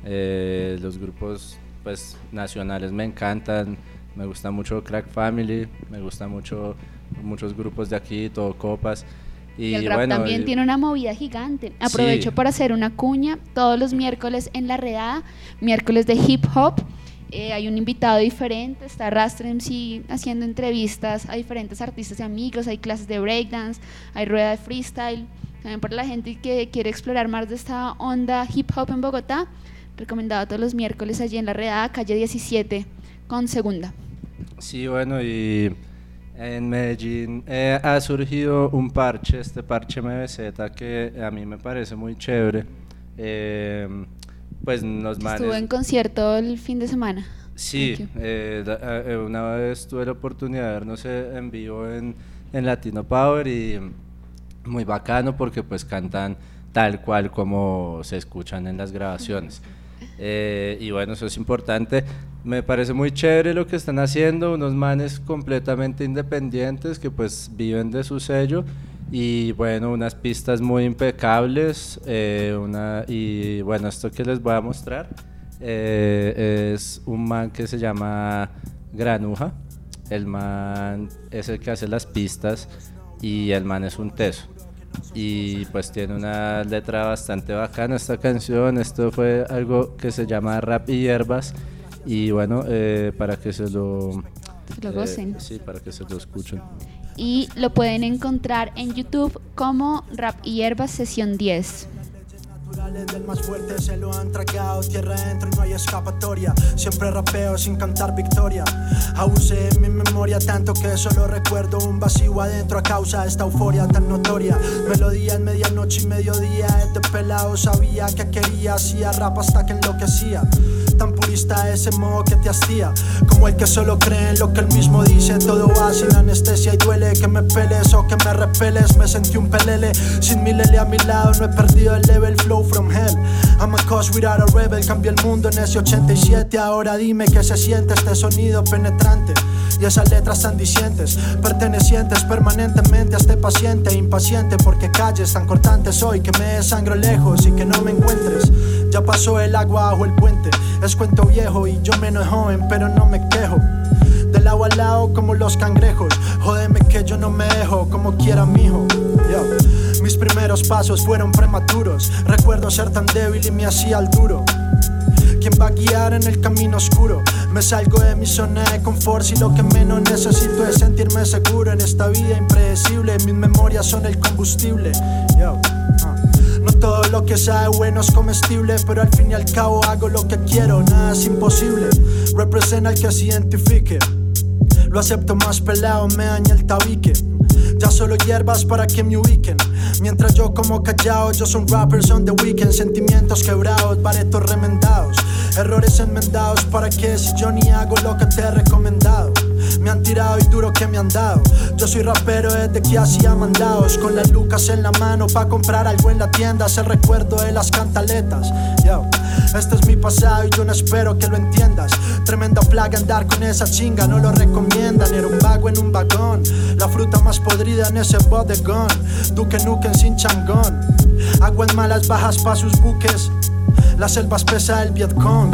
Eh, los grupos pues nacionales me encantan. Me gusta mucho Crack Family, me gusta mucho muchos grupos de aquí, Todo Copas. Y, y el rap bueno, también y, tiene una movida gigante. Aprovecho sí. para hacer una cuña. Todos los miércoles en La Redada, miércoles de hip hop. Eh, hay un invitado diferente, está Rastro M C haciendo entrevistas a diferentes artistas y amigos, hay clases de breakdance, hay rueda de freestyle. También para la gente que quiere explorar más de esta onda hip hop en Bogotá, recomendado todos los miércoles allí en La Redada, calle diecisiete con Segunda. Sí, bueno, y en Medellín eh, ha surgido un parche, este parche M B Z, que a mí me parece muy chévere. Eh, Pues los manes... Estuvo en concierto el fin de semana. Sí, eh, eh, una vez tuve la oportunidad de vernos en vivo en, en Latino Power y muy bacano porque pues cantan tal cual como se escuchan en las grabaciones. Eh, y bueno, eso es importante. Me parece muy chévere lo que están haciendo, unos manes completamente independientes que pues viven de su sello. Y bueno, unas pistas muy impecables, eh, una, y bueno, esto que les voy a mostrar eh, es un man que se llama Granuja. El man es el que hace las pistas y el man es un teso y pues tiene una letra bastante bacana esta canción. Esto fue algo que se llama Rap y Hierbas y bueno, eh, para que se lo, se lo gocen. Eh, sí, para que se lo escuchen. Y lo pueden encontrar en YouTube como Rap y Hierbas Sesión diez. sale del más fuerte, se lo han tragado tierra adentro y no hay escapatoria. Siempre rapeo sin cantar victoria. Abusé en mi memoria tanto que solo recuerdo un vacío adentro a causa de esta euforia tan notoria. Melodía en medianoche y mediodía, este pelado sabía que quería, hacía rap hasta que enloquecía. Tan purista ese modo que te hastía, como el que solo cree en lo que él mismo dice. Todo va sin anestesia y duele que me peles o que me repeles. Me sentí un pelele sin mi lele a mi lado, no he perdido el level, flow from hell. I'm a cause without a rebel, cambié el mundo en ese ochenta y siete. Ahora dime qué se siente este sonido penetrante y esas letras tan dicientes, pertenecientes permanentemente a este paciente impaciente, porque calles tan cortantes hoy que me desangro lejos y que no me encuentres. Ya pasó el agua bajo el puente, es cuento viejo y yo menos joven, pero no me quejo. Del lado al lado como los cangrejos, jódeme que yo no me dejo, como quiera mijo. Yo, mis primeros pasos fueron prematuros, recuerdo ser tan débil y me hacía el duro. ¿Quién va a guiar en el camino oscuro? Me salgo de mi zona de confort si lo que menos necesito es sentirme seguro en esta vida impredecible. Mis memorias son el combustible. Yo, uh. No todo lo que sabe bueno es comestible, pero al fin y al cabo hago lo que quiero, nada es imposible. Representa al que se identifique, lo acepto más pelado, me daña el tabique. Ya solo hierbas para que me ubiquen. Mientras yo como callado, yo soy un rapper on the weekend. Sentimientos quebrados, baretos remendados, errores enmendados. ¿Para qué si yo ni hago lo que te he recomendado? Me han tirado y duro que me han dado. Yo soy rapero desde que hacía mandados, con las lucas en la mano pa' comprar algo en la tienda. Es el recuerdo de las cantaletas. Yo, este es mi pasado y yo no espero que lo entiendas. Tremenda plaga andar con esa chinga, no lo recomiendan. Era un vago en un vagón, la fruta más podrida en ese bodegón. Duque Nukem sin changón, aguas malas bajas pa' sus buques, la selva espesa del Vietcong.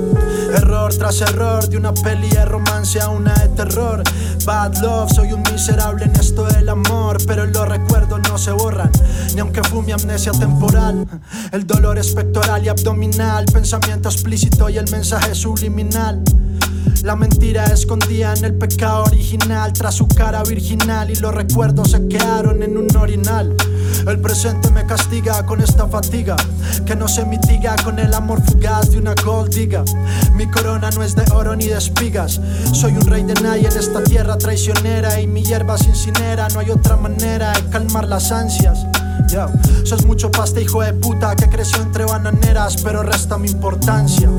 Error tras error, de una peli de romance a una de terror. Bad love, soy un miserable en esto del amor, pero los recuerdos no se borran, ni aunque fume amnesia temporal. El dolor es pectoral y abdominal, pensamiento explícito y el mensaje subliminal. La mentira escondida en el pecado original, tras su cara virginal, y los recuerdos se quedaron en un orinal. El presente me castiga con esta fatiga que no se mitiga con el amor fugaz de una gold digger. Mi corona no es de oro ni de espigas, soy un rey de nadie en esta tierra traicionera, y mi hierba se incinera, no hay otra manera de calmar las ansias. Yo, sos mucho pasta hijo de puta que creció entre bananeras, pero resta mi importancia.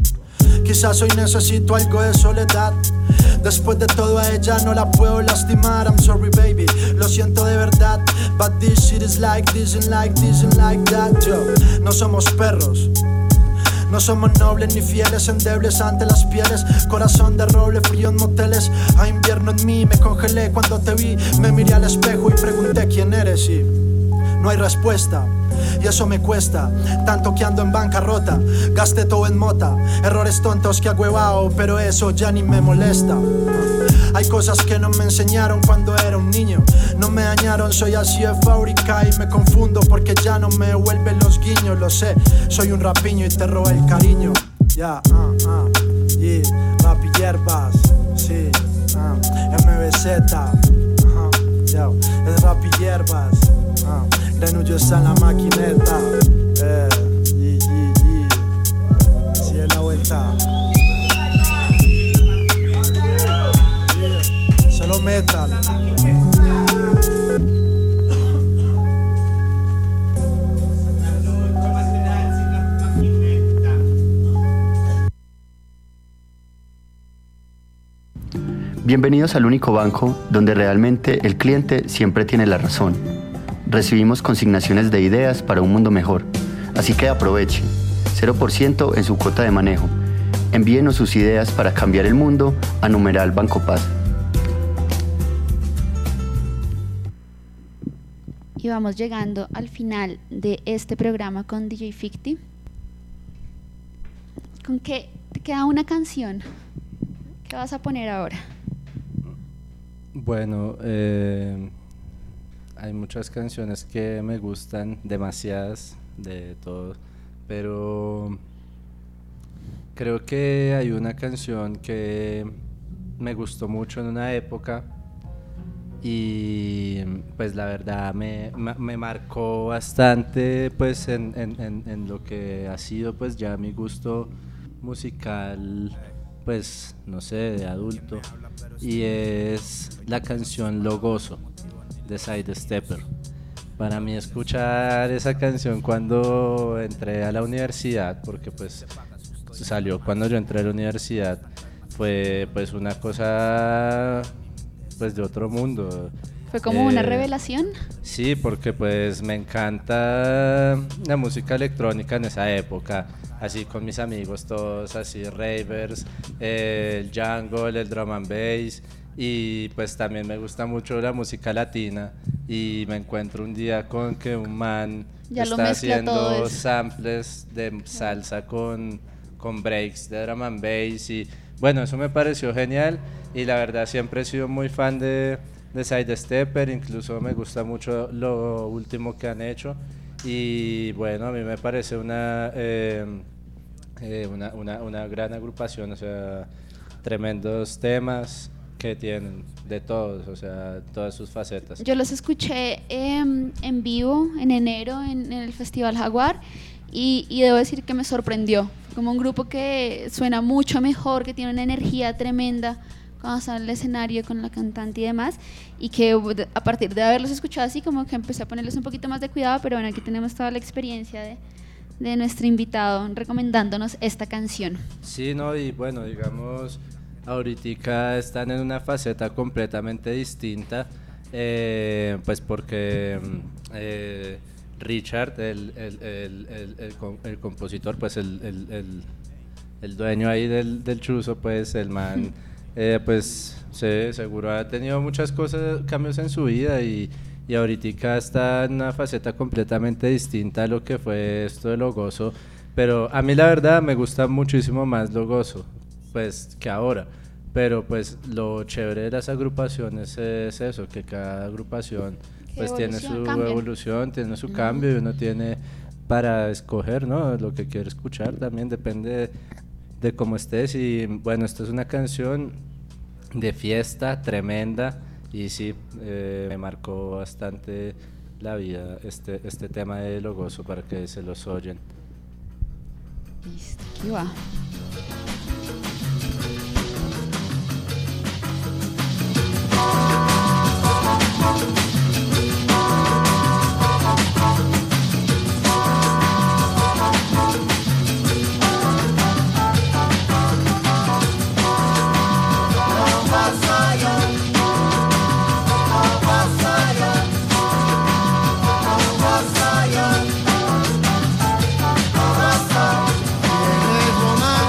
Quizás hoy necesito algo de soledad, después de todo a ella no la puedo lastimar. I'm sorry baby, lo siento de verdad, but this shit is like this and like this and like that. Yo, no somos perros, no somos nobles ni fieles, endebles ante las pieles. Corazón de roble, frío en moteles. A invierno en mí, me congelé cuando te vi. Me miré al espejo y pregunté quién eres y no hay respuesta. Y eso me cuesta, tanto que ando en bancarrota. Gasté todo en mota, errores tontos que agüevao, pero eso ya ni me molesta. Hay cosas que no me enseñaron cuando era un niño, no me dañaron, soy así de fábrica y me confundo porque ya no me devuelven los guiños. Lo sé, soy un rapiño y te robo el cariño. Ya, yeah, ah, ah, yeah, rap y hierbas, sí, ah, M B Z, uh, yeah, es rap y hierbas, ah, Granullo está en la maquineta, eh, yeah, yeah, yeah, así es la vuelta. Yeah, solo metal. Bienvenidos al único banco donde realmente el cliente siempre tiene la razón. Recibimos consignaciones de ideas para un mundo mejor, así que aproveche, cero por ciento en su cuota de manejo. Envíenos sus ideas para cambiar el mundo a numeral Banco Paz. Y vamos llegando al final de este programa con D J Ficti. ¿Con qué te queda una canción? ¿Qué vas a poner ahora? Bueno, eh, hay muchas canciones que me gustan, demasiadas, de todo, pero creo que hay una canción que me gustó mucho en una época y pues la verdad me, me marcó bastante pues en, en, en, en lo que ha sido pues ya mi gusto musical, pues no sé, de adulto, y es la canción Lo Gozo de Sidestepper. Para mí escuchar esa canción cuando entré a la universidad, porque pues salió cuando yo entré a la universidad, fue pues una cosa pues de otro mundo. ¿Fue como eh, una revelación? Sí, porque pues me encanta la música electrónica en esa época, así con mis amigos todos así ravers, eh, el jungle, el drum and bass, y pues también me gusta mucho la música latina, y me encuentro un día con que un man ya está haciendo samples de salsa con, con breaks de drum and bass, y bueno, eso me pareció genial, y la verdad siempre he sido muy fan de de Sidestepper, incluso me gusta mucho lo último que han hecho, y bueno, a mí me parece una, eh, eh, una, una, una gran agrupación, o sea, tremendos temas que tienen de todos, o sea, todas sus facetas. Yo los escuché eh, en vivo en enero en, en el Festival Jaguar, y, y debo decir que me sorprendió, como un grupo que suena mucho mejor, que tiene una energía tremenda cuando está en el escenario con la cantante y demás, y que a partir de haberlos escuchado así como que empecé a ponerles un poquito más de cuidado, pero bueno, aquí tenemos toda la experiencia de, de nuestro invitado recomendándonos esta canción. Sí, no, y bueno, digamos, ahorita están en una faceta completamente distinta, eh, pues porque eh, Richard, el, el, el, el, el, el compositor, pues el, el, el, el dueño ahí del, del chuzo, pues el man... Eh, pues sí, seguro ha tenido muchas cosas, cambios en su vida, y, y ahorita está en una faceta completamente distinta a lo que fue esto de Lo Gozo, pero a mí la verdad me gusta muchísimo más Lo Gozo pues que ahora, pero pues lo chévere de las agrupaciones es eso, que cada agrupación pues tiene su cambia. evolución, tiene su mm. cambio, y uno tiene para escoger, ¿no?, lo que quiere escuchar, también depende de, de cómo estés, y bueno, esta es una canción de fiesta tremenda, y sí, eh, me marcó bastante la vida este, este tema de Lo Gozo, para que se los oyen. Listo, aquí va. Tienes romance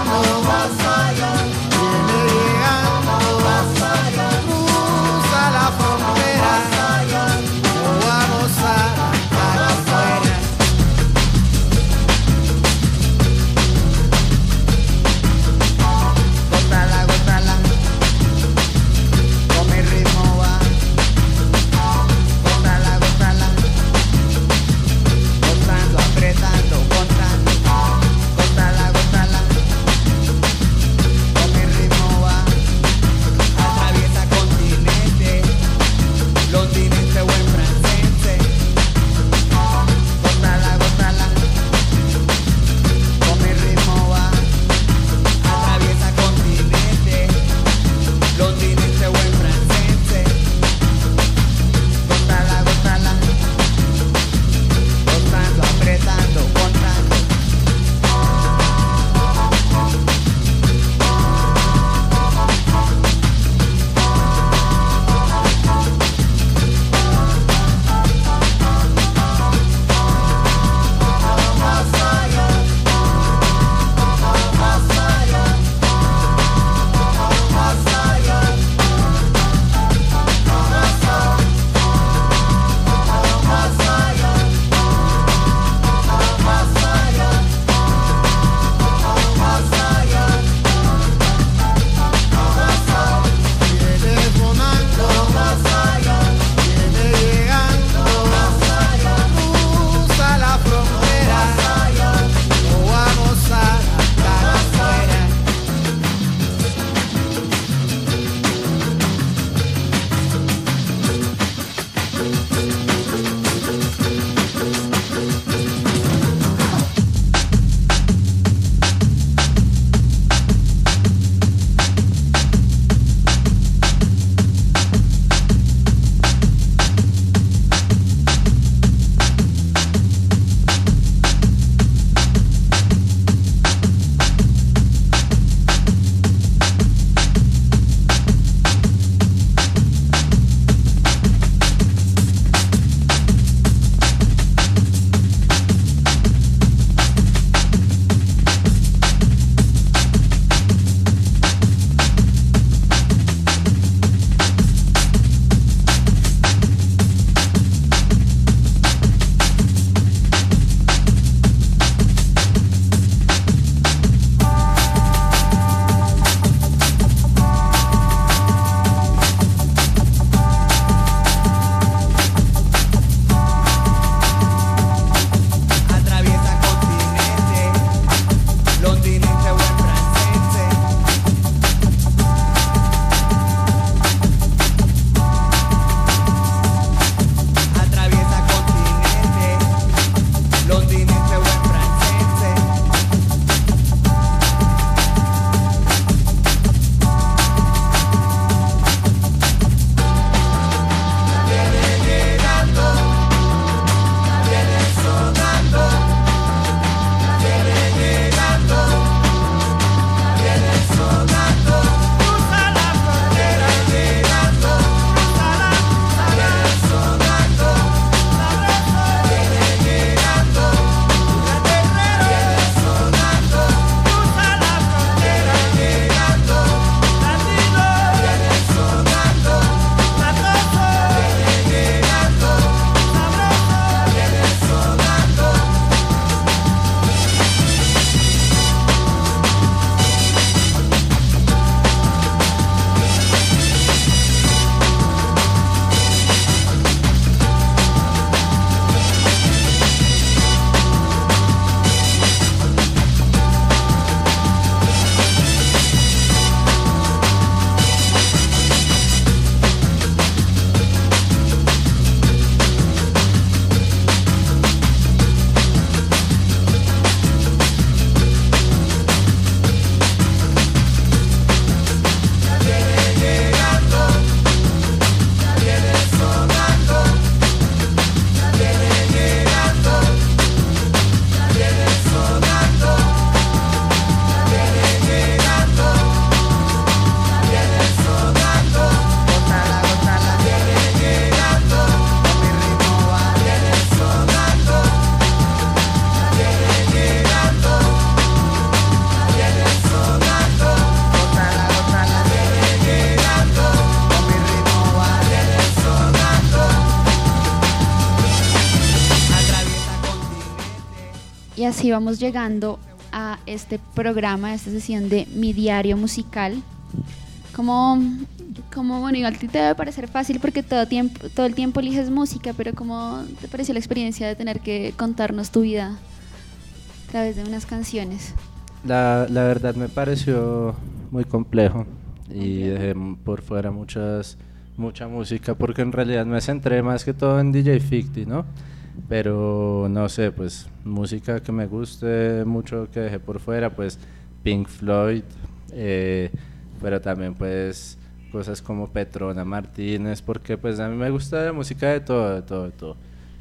así vamos llegando a este programa, a esta sesión de Mi Diario Musical. Como, como bueno, igual a ti te debe parecer fácil porque todo, tiempo, todo el tiempo eliges música, pero ¿cómo te pareció la experiencia de tener que contarnos tu vida a través de unas canciones? La, la verdad me pareció muy complejo y dejé por fuera muchas, mucha música porque en realidad me centré más que todo en D J cincuenta, ¿no? Pero no sé, pues música que me guste mucho que dejé por fuera, pues Pink Floyd, eh, pero también pues cosas como Petrona Martínez, porque pues a mí me gusta la música de todo, de todo, de todo.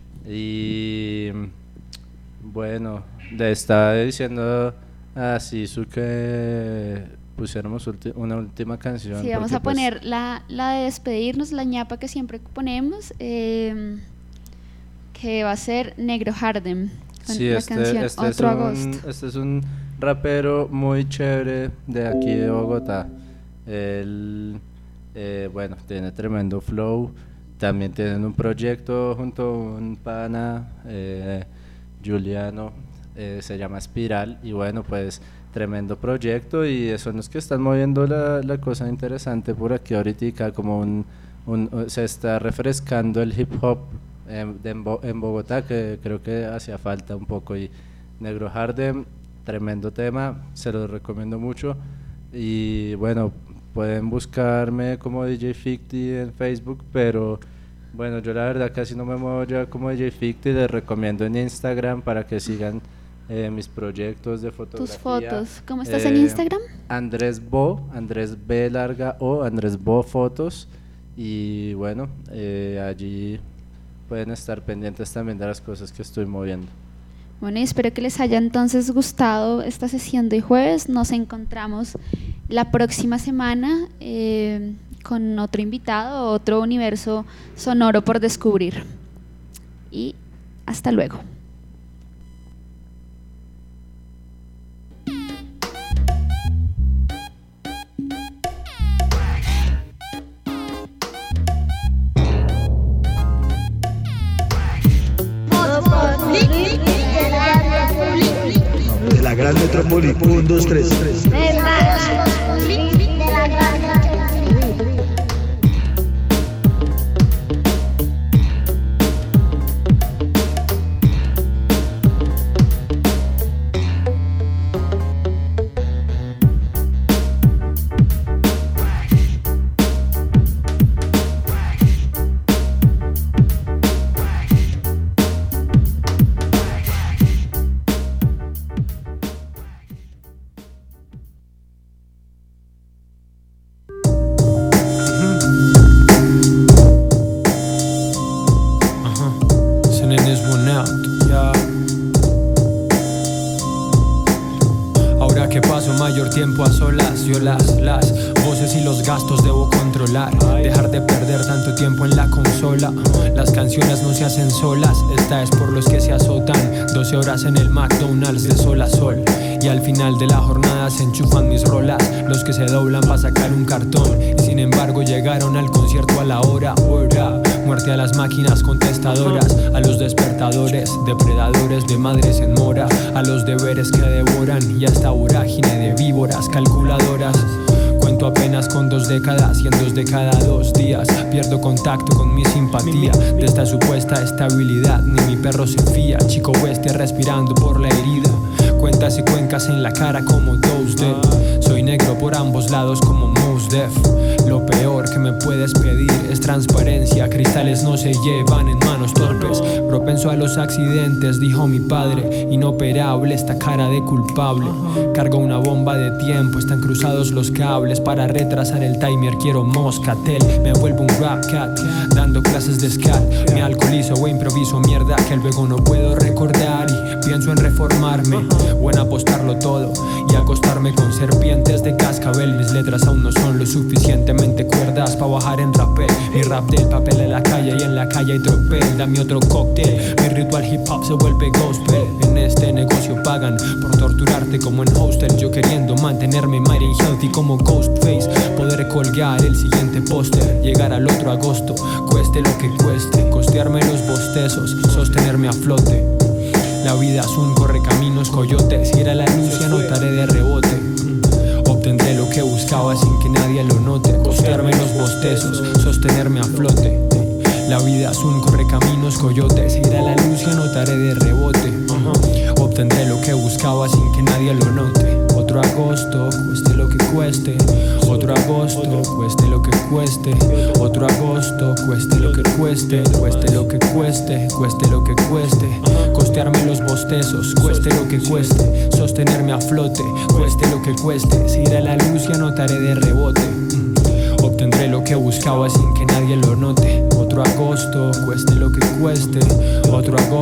Y bueno, le estaba diciendo a Sisu que pusiéramos ulti- una última canción. Sí, vamos porque, a poner pues, la, la de despedirnos, la ñapa que siempre ponemos, eh, que va a ser Negro Hardem, con sí, la este, canción este Otro es un, Agosto. Este es un rapero muy chévere de aquí de Bogotá. Él, eh, bueno, tiene tremendo flow. También tienen un proyecto junto a un pana, eh, Juliano, eh, se llama Espiral. Y bueno, pues tremendo proyecto. Y son los que están moviendo la, la cosa interesante por aquí ahorita. Como un, un, se está refrescando el hip hop eh, de en, Bo, en Bogotá, que creo que hacía falta un poco. Y Negro Hardem, tremendo tema, se los recomiendo mucho. Y bueno, pueden buscarme como D J cincuenta en Facebook, pero bueno, yo la verdad casi no me muevo ya como D J cincuenta y les recomiendo en Instagram para que sigan eh, mis proyectos de fotografía. Tus fotos, ¿cómo estás eh, en Instagram? Andrés Bo, Andrés B larga O, Andrés Bo Fotos, y bueno, eh, allí pueden estar pendientes también de las cosas que estoy moviendo. Bueno, y espero que les haya entonces gustado esta sesión de jueves. Nos encontramos la próxima semana eh, con otro invitado, otro universo sonoro por descubrir. Y hasta luego. De la gran metrópoli, un, dos, tres, tres. Tiempo a solas, yo las, las voces y los gastos debo controlar. Dejar de perder tanto tiempo en la consola. Las canciones no se hacen solas, esta es por los que se azotan. doce horas en el McDonald's de sol a sol. Y al final de la jornada se enchufan mis rolas. Los que se doblan para sacar un cartón. Y sin embargo llegaron al concierto a la hora. Hora. Muerte a las máquinas contestadoras, a los despertadores, depredadores de madres en mora, a los deberes que devoran y a esta vorágine de víboras calculadoras. Cuento apenas con dos décadas y en dos de cada dos días pierdo contacto con mi simpatía. De esta supuesta estabilidad ni mi perro se fía. Chico bestia respirando por la herida. Cuentas y cuencas en la cara como Dose Dead. Soy negro por ambos lados como Mos Def. Lo peor que me puedes pedir es transparencia. Cristales no se llevan en manos torpes. Propenso a los accidentes, dijo mi padre. Inoperable esta cara de culpable. Cargo una bomba de tiempo, están cruzados los cables. Para retrasar el timer quiero Moscatel. Me vuelvo un rap cat, dando clases de scat. Me alcoholizo o improviso mierda que luego no puedo recordar. Y pienso en reformarme o en apostarlo todo y acostarme con serpientes de cascabel. Mis letras aún no son lo suficientemente cuerdas para bajar en rapel. Mi rap del papel en la calle y en la calle hay tropel. Dame otro cóctel, mi ritual hip hop se vuelve gospel. En este negocio pagan por torturarte como en hostel. Yo queriendo mantenerme mighty healthy como Ghostface. Poder colgar el siguiente póster, llegar al otro agosto, cueste lo que cueste. Costearme los bostezos, sostenerme a flote. La vida es un correcaminos, coyote. Si era la luz, ya notaré de rebote. Obtendré lo que buscaba sin que nadie lo note. Costearme los bostezos, sostenerme a flote. La vida es un correcaminos, coyote. Si era la luz, ya notaré de rebote. Obtendré lo que buscaba sin que nadie lo note. Otro agosto, cueste lo que cueste. Otro agosto, cueste lo que cueste. Otro agosto, cueste lo que cueste. Cueste lo que cueste, cueste lo que cueste. Costearme los bostezos, cueste lo que cueste. Sostenerme a flote, cueste lo que cueste. Si irá la luz, ya notaré de rebote. Obtendré lo que buscaba sin que nadie lo note. Otro agosto, cueste lo que cueste. Otro agosto.